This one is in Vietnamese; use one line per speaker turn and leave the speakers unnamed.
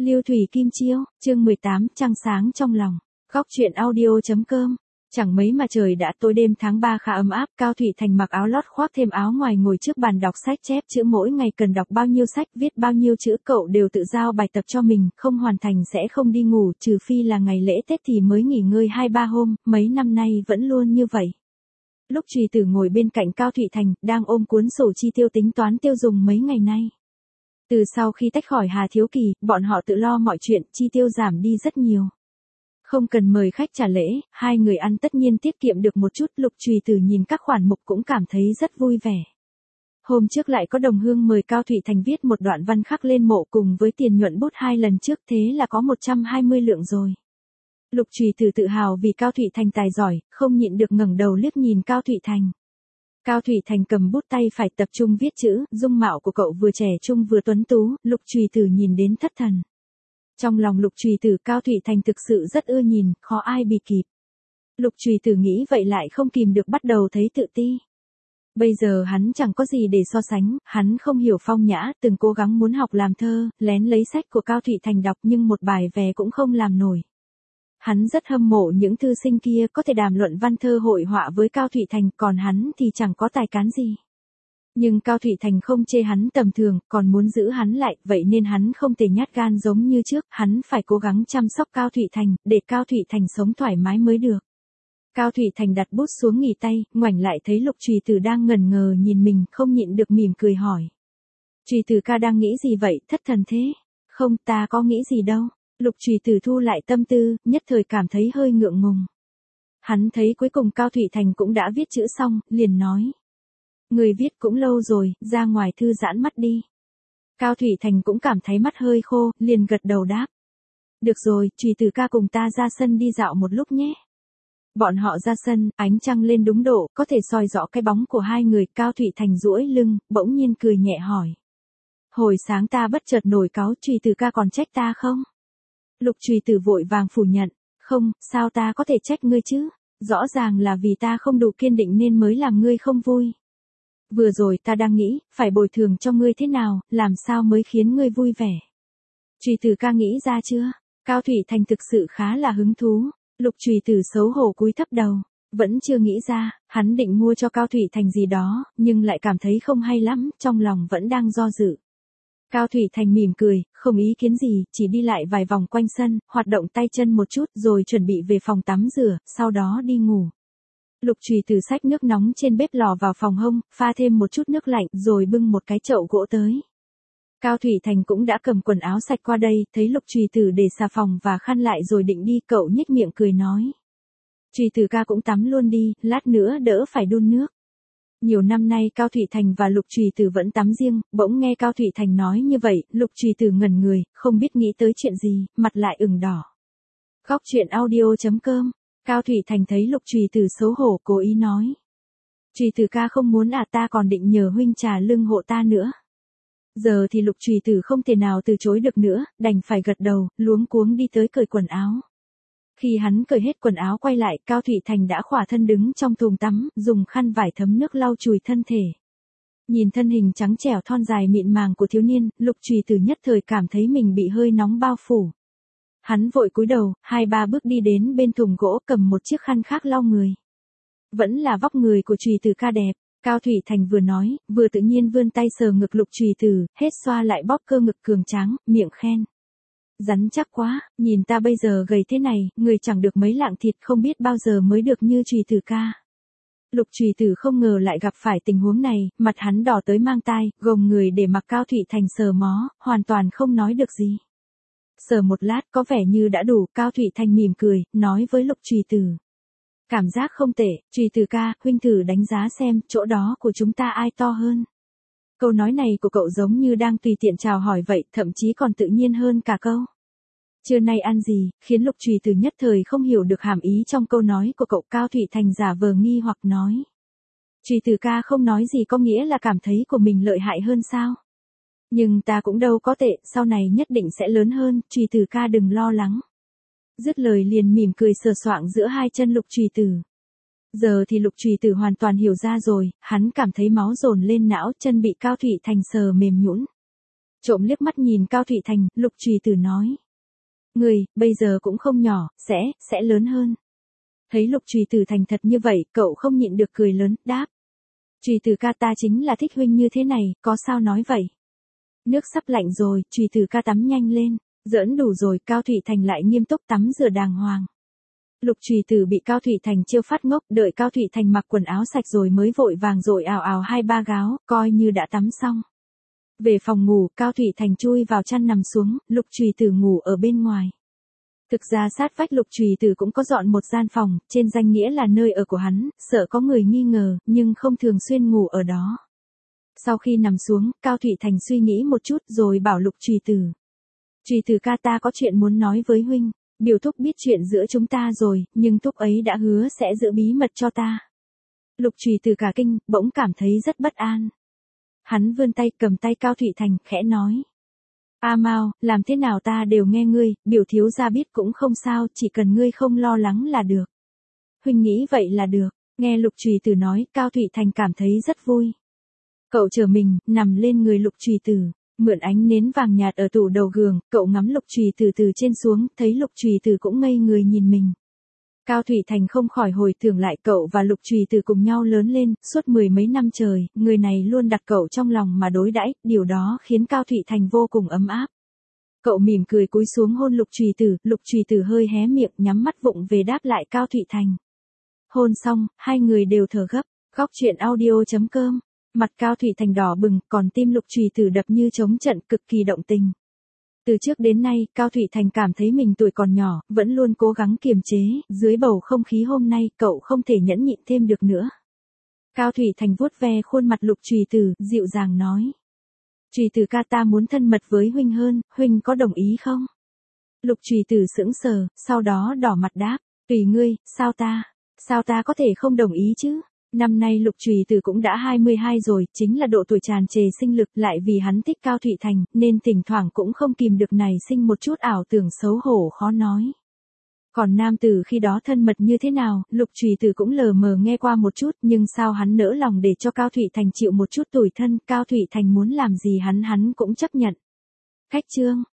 Lưu Thủy Kim Chiêu, chương 18, trăng sáng trong lòng. Góc truyện audio.com. Chẳng mấy mà trời đã tối, đêm tháng 3 khá ấm áp. Cao Thủy Thành mặc áo lót khoác thêm áo ngoài, ngồi trước bàn đọc sách chép chữ, mỗi ngày cần đọc bao nhiêu sách, viết bao nhiêu chữ, cậu đều tự giao bài tập cho mình, không hoàn thành sẽ không đi ngủ, trừ phi là ngày lễ Tết thì mới nghỉ ngơi 2-3 hôm, mấy năm nay vẫn luôn như vậy. Lúc Trùy Tử ngồi bên cạnh Cao Thủy Thành, đang ôm cuốn sổ chi tiêu tính toán tiêu dùng mấy ngày nay. Từ sau khi tách khỏi Hà Thiếu Kỳ, bọn họ tự lo mọi chuyện, chi tiêu giảm đi rất nhiều. Không cần mời khách trả lễ, hai người ăn tất nhiên tiết kiệm được một chút. Lục Trùy Tử nhìn các khoản mục cũng cảm thấy rất vui vẻ. Hôm trước lại có đồng hương mời Cao Thủy Thành viết một đoạn văn khắc lên mộ cùng với tiền nhuận bút 2 lần trước, thế là có 120 lượng rồi. Lục Trùy Tử tự hào vì Cao Thủy Thành tài giỏi, không nhịn được ngẩng đầu liếc nhìn Cao Thủy Thành. Cao Thủy Thành cầm bút tay phải tập trung viết chữ, dung mạo của cậu vừa trẻ trung vừa tuấn tú, Lục Trùy Tử nhìn đến thất thần. Trong lòng Lục Trùy Tử, Cao Thủy Thành thực sự rất ưa nhìn, khó ai bì kịp. Lục Trùy Tử nghĩ vậy lại không kìm được bắt đầu thấy tự ti. Bây giờ hắn chẳng có gì để so sánh, hắn không hiểu phong nhã, từng cố gắng muốn học làm thơ, lén lấy sách của Cao Thủy Thành đọc nhưng một bài về cũng không làm nổi. Hắn rất hâm mộ những thư sinh kia có thể đàm luận văn thơ hội họa với Cao Thủy Thành, còn hắn thì chẳng có tài cán gì. Nhưng Cao Thủy Thành không chê hắn tầm thường, còn muốn giữ hắn lại, vậy nên hắn không thể nhát gan giống như trước, hắn phải cố gắng chăm sóc Cao Thủy Thành, để Cao Thủy Thành sống thoải mái mới được. Cao Thủy Thành đặt bút xuống nghỉ tay, ngoảnh lại thấy Lục Trùy Tử đang ngẩn ngơ nhìn mình, không nhịn được mỉm cười hỏi. Trùy Tử ca đang nghĩ gì vậy, thất thần thế? Không, ta có nghĩ gì đâu. Lục Trùy Tử thu lại tâm tư, nhất thời cảm thấy hơi ngượng ngùng. Hắn thấy cuối cùng Cao Thủy Thành cũng đã viết chữ xong, liền nói. Người viết cũng lâu rồi, ra ngoài thư giãn mắt đi. Cao Thủy Thành cũng cảm thấy mắt hơi khô, liền gật đầu đáp. Được rồi, Trùy Tử ca cùng ta ra sân đi dạo một lúc nhé. Bọn họ ra sân, ánh trăng lên đúng độ, có thể soi rõ cái bóng của hai người. Cao Thủy Thành duỗi lưng, bỗng nhiên cười nhẹ hỏi. Hồi sáng ta bất chợt nổi cáu, Trùy Tử ca còn trách ta không? Lục Trùy Tử vội vàng phủ nhận. Không, sao ta có thể trách ngươi chứ? Rõ ràng là vì ta không đủ kiên định nên mới làm ngươi không vui. Vừa rồi ta đang nghĩ, phải bồi thường cho ngươi thế nào, làm sao mới khiến ngươi vui vẻ. Trùy Tử ca nghĩ ra chưa? Cao Thủy Thành thực sự khá là hứng thú. Lục Trùy Tử xấu hổ cúi thấp đầu. Vẫn chưa nghĩ ra, hắn định mua cho Cao Thủy Thành gì đó, nhưng lại cảm thấy không hay lắm, trong lòng vẫn đang do dự. Cao Thủy Thành mỉm cười, không ý kiến gì, chỉ đi lại vài vòng quanh sân, hoạt động tay chân một chút rồi chuẩn bị về phòng tắm rửa, sau đó đi ngủ. Lục Trùy Tử xách nước nóng trên bếp lò vào phòng hông, pha thêm một chút nước lạnh rồi bưng một cái chậu gỗ tới. Cao Thủy Thành cũng đã cầm quần áo sạch qua đây, thấy Lục Trùy Tử để xà phòng và khăn lại rồi định đi, cậu nhếch miệng cười nói. Trùy Tử ca cũng tắm luôn đi, lát nữa đỡ phải đun nước. Nhiều năm nay Cao Thủy Thành và Lục Trùy Tử vẫn tắm riêng, bỗng nghe Cao Thủy Thành nói như vậy, Lục Trùy Tử ngẩn người, không biết nghĩ tới chuyện gì, mặt lại ửng đỏ. Góc truyện audio.com. Cao Thủy Thành thấy Lục Trùy Tử xấu hổ, cố ý nói. Trùy Tử ca không muốn à, ta còn định nhờ huynh trà lưng hộ ta nữa. Giờ thì Lục Trùy Tử không thể nào từ chối được nữa, đành phải gật đầu, luống cuống đi tới cởi quần áo. Khi hắn cởi hết quần áo quay lại, Cao Thủy Thành đã khỏa thân đứng trong thùng tắm, dùng khăn vải thấm nước lau chùi thân thể. Nhìn thân hình trắng trẻo thon dài mịn màng của thiếu niên, Lục Trùy Tử nhất thời cảm thấy mình bị hơi nóng bao phủ. Hắn vội cúi đầu, 2-3 bước đi đến bên thùng gỗ, cầm một chiếc khăn khác lau người. Vẫn là vóc người của Trùy Tử ca đẹp. Cao Thủy Thành vừa nói, vừa tự nhiên vươn tay sờ ngực Lục Trùy Tử, hết xoa lại bóp cơ ngực cường tráng, miệng khen. Rắn chắc quá, nhìn ta bây giờ gầy thế này, người chẳng được mấy lạng thịt, không biết bao giờ mới được như Trùy Tử ca. Lục Trùy Tử không ngờ lại gặp phải tình huống này, mặt hắn đỏ tới mang tai, gồng người để mặc Cao Thủy Thành sờ mó, hoàn toàn không nói được gì. Sờ một lát có vẻ như đã đủ, Cao Thủy Thành mỉm cười, nói với Lục Trùy Tử. Cảm giác không tệ, Trùy Tử ca, huynh thử đánh giá xem, chỗ đó của chúng ta ai to hơn. Câu nói này của cậu giống như đang tùy tiện chào hỏi vậy, thậm chí còn tự nhiên hơn cả câu. Trưa nay ăn gì, khiến Lục Trùy Tử nhất thời không hiểu được hàm ý trong câu nói của cậu. Cao Thủy Thành giả vờ nghi hoặc nói. Trùy Tử ca không nói gì có nghĩa là cảm thấy của mình lợi hại hơn sao? Nhưng ta cũng đâu có tệ, sau này nhất định sẽ lớn hơn, Trùy Tử ca đừng lo lắng. Dứt lời liền mỉm cười sờ soạng giữa hai chân Lục Trùy Tử. Giờ thì Lục Trùy Tử hoàn toàn hiểu ra rồi, hắn cảm thấy máu dồn lên não, chân bị Cao Thủy Thành sờ mềm nhũn. Trộm liếc mắt nhìn Cao Thụy Thành, Lục Trùy Tử nói. Người, bây giờ cũng không nhỏ, sẽ lớn hơn. Thấy Lục Trùy Tử thành thật như vậy, cậu không nhịn được cười lớn, đáp. Trùy Tử ca ta chính là thích huynh như thế này, có sao nói vậy. Nước sắp lạnh rồi, Trùy Tử ca tắm nhanh lên. Giỡn đủ rồi, Cao Thụy Thành lại nghiêm túc tắm rửa đàng hoàng. Lục Trùy Tử bị Cao Thụy Thành chiêu phát ngốc, đợi Cao Thụy Thành mặc quần áo sạch rồi mới vội vàng dội ào ào 2-3 gáo, coi như đã tắm xong. Về phòng ngủ, Cao Thụy Thành chui vào chăn nằm xuống, Lục Trùy Tử ngủ ở bên ngoài. Thực ra sát vách Lục Trùy Tử cũng có dọn một gian phòng, trên danh nghĩa là nơi ở của hắn, sợ có người nghi ngờ, nhưng không thường xuyên ngủ ở đó. Sau khi nằm xuống, Cao Thụy Thành suy nghĩ một chút rồi bảo Lục Trùy Tử. Trùy Tử ca ta có chuyện muốn nói với huynh. Biểu thúc biết chuyện giữa chúng ta rồi, nhưng thúc ấy đã hứa sẽ giữ bí mật cho ta. Lục Trùy Tử cả kinh, bỗng cảm thấy rất bất an. Hắn vươn tay cầm tay Cao Thụy Thành, khẽ nói. A Mao, làm thế nào ta đều nghe ngươi, biểu thiếu gia biết cũng không sao, chỉ cần ngươi không lo lắng là được. Huynh nghĩ vậy là được, nghe Lục Trùy Tử nói, Cao Thụy Thành cảm thấy rất vui. Cậu trở mình, nằm lên người Lục Trùy Tử. Mượn ánh nến vàng nhạt ở tủ đầu giường, cậu ngắm Lục Trùy Tử từ trên xuống, thấy Lục Trùy Tử cũng ngây người nhìn mình. Cao Thụy Thành không khỏi hồi tưởng lại cậu và Lục Trùy Tử cùng nhau lớn lên, suốt 10 mấy năm trời, người này luôn đặt cậu trong lòng mà đối đãi, điều đó khiến Cao Thụy Thành vô cùng ấm áp. Cậu mỉm cười cúi xuống hôn Lục Trùy Tử hơi hé miệng nhắm mắt vụng về đáp lại Cao Thụy Thành. Hôn xong, hai người đều thở gấp, góc chuyện audio.com. Mặt Cao Thụy Thành đỏ bừng, còn tim Lục Trùy Tử đập như trống trận, cực kỳ động tình. Từ trước đến nay, Cao Thụy Thành cảm thấy mình tuổi còn nhỏ, vẫn luôn cố gắng kiềm chế, dưới bầu không khí hôm nay, cậu không thể nhẫn nhịn thêm được nữa. Cao Thụy Thành vuốt ve khuôn mặt Lục Trùy Tử, dịu dàng nói. Trùy Tử ca ta muốn thân mật với huynh hơn, huynh có đồng ý không? Lục Trùy Tử sững sờ, sau đó đỏ mặt đáp, tùy ngươi, sao ta có thể không đồng ý chứ? Năm nay Lục Trùy Tử cũng đã 22 rồi, chính là độ tuổi tràn trề sinh lực, lại vì hắn thích Cao Thụy Thành, nên thỉnh thoảng cũng không kìm được nảy sinh một chút ảo tưởng xấu hổ khó nói. Còn nam tử khi đó thân mật như thế nào, Lục Trùy Tử cũng lờ mờ nghe qua một chút, nhưng sao hắn nỡ lòng để cho Cao Thụy Thành chịu một chút tủi thân, Cao Thụy Thành muốn làm gì hắn cũng chấp nhận. Khách chương